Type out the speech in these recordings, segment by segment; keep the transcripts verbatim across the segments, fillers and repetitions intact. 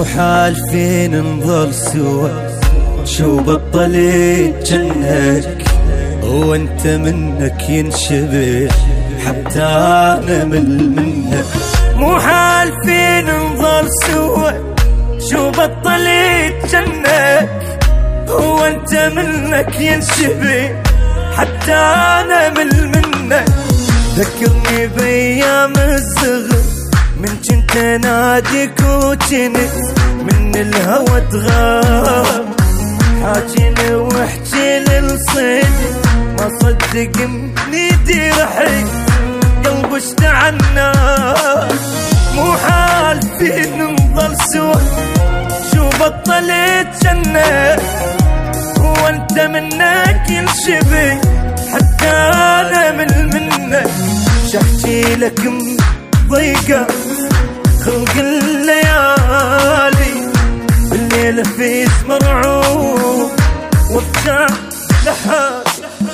حالفين نظل سوا، شو بطلت جنك وانت منك ينشبه حتى انا مل منك. مو حالفين نظل سوا، شو بطلت جنك وانت منك ينشبه حتى انا مل منك. ذكرني بايام الصغر من كنت ناديك وجنت من الهوى تغاب، حاجيني واحكي للصيد ما صدق منيدي رحي قلبي اشتعلنا. مو حالفين نظل سوا، شو بطلت جنة وانت منك ينشبه حتى انا من منك. شحكي لك ضيقة خلق الليالي بالليل في مرعوب وابكى لحالي.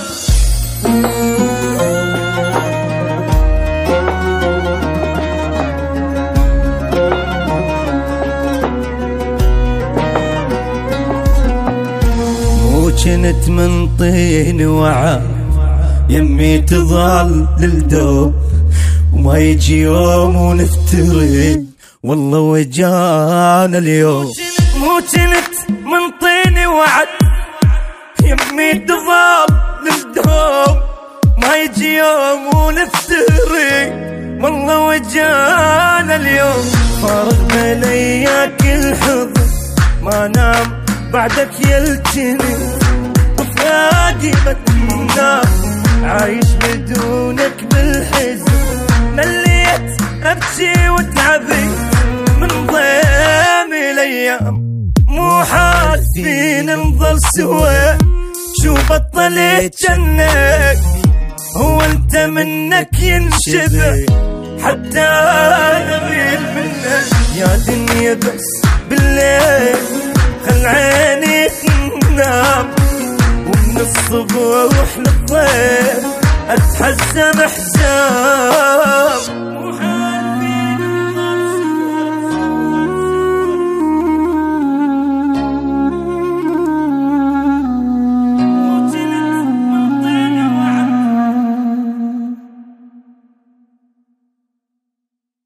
مو كنت من طين وعا يمي تظل للدوب وما يجي يوم ونفترق والله وجانا اليوم. مو كنت من طيني وعد يمي تظل للدوم ما يجي يوم ونفترق والله وجانا اليوم. فارغ ملياك الحضن ما نام بعدك يلتني وفادي ما تنام عايش بدونك بالحزن. مليت ابكي وتعبي من ضيم الايام. مو حالفين نظل سوا، شو بطلت جنك هو انت منك ينشبه حتى انا غير منك. يا دنيا بس بالليل خل عيني تنام ومن الصبح للضيف اتحزن احزان.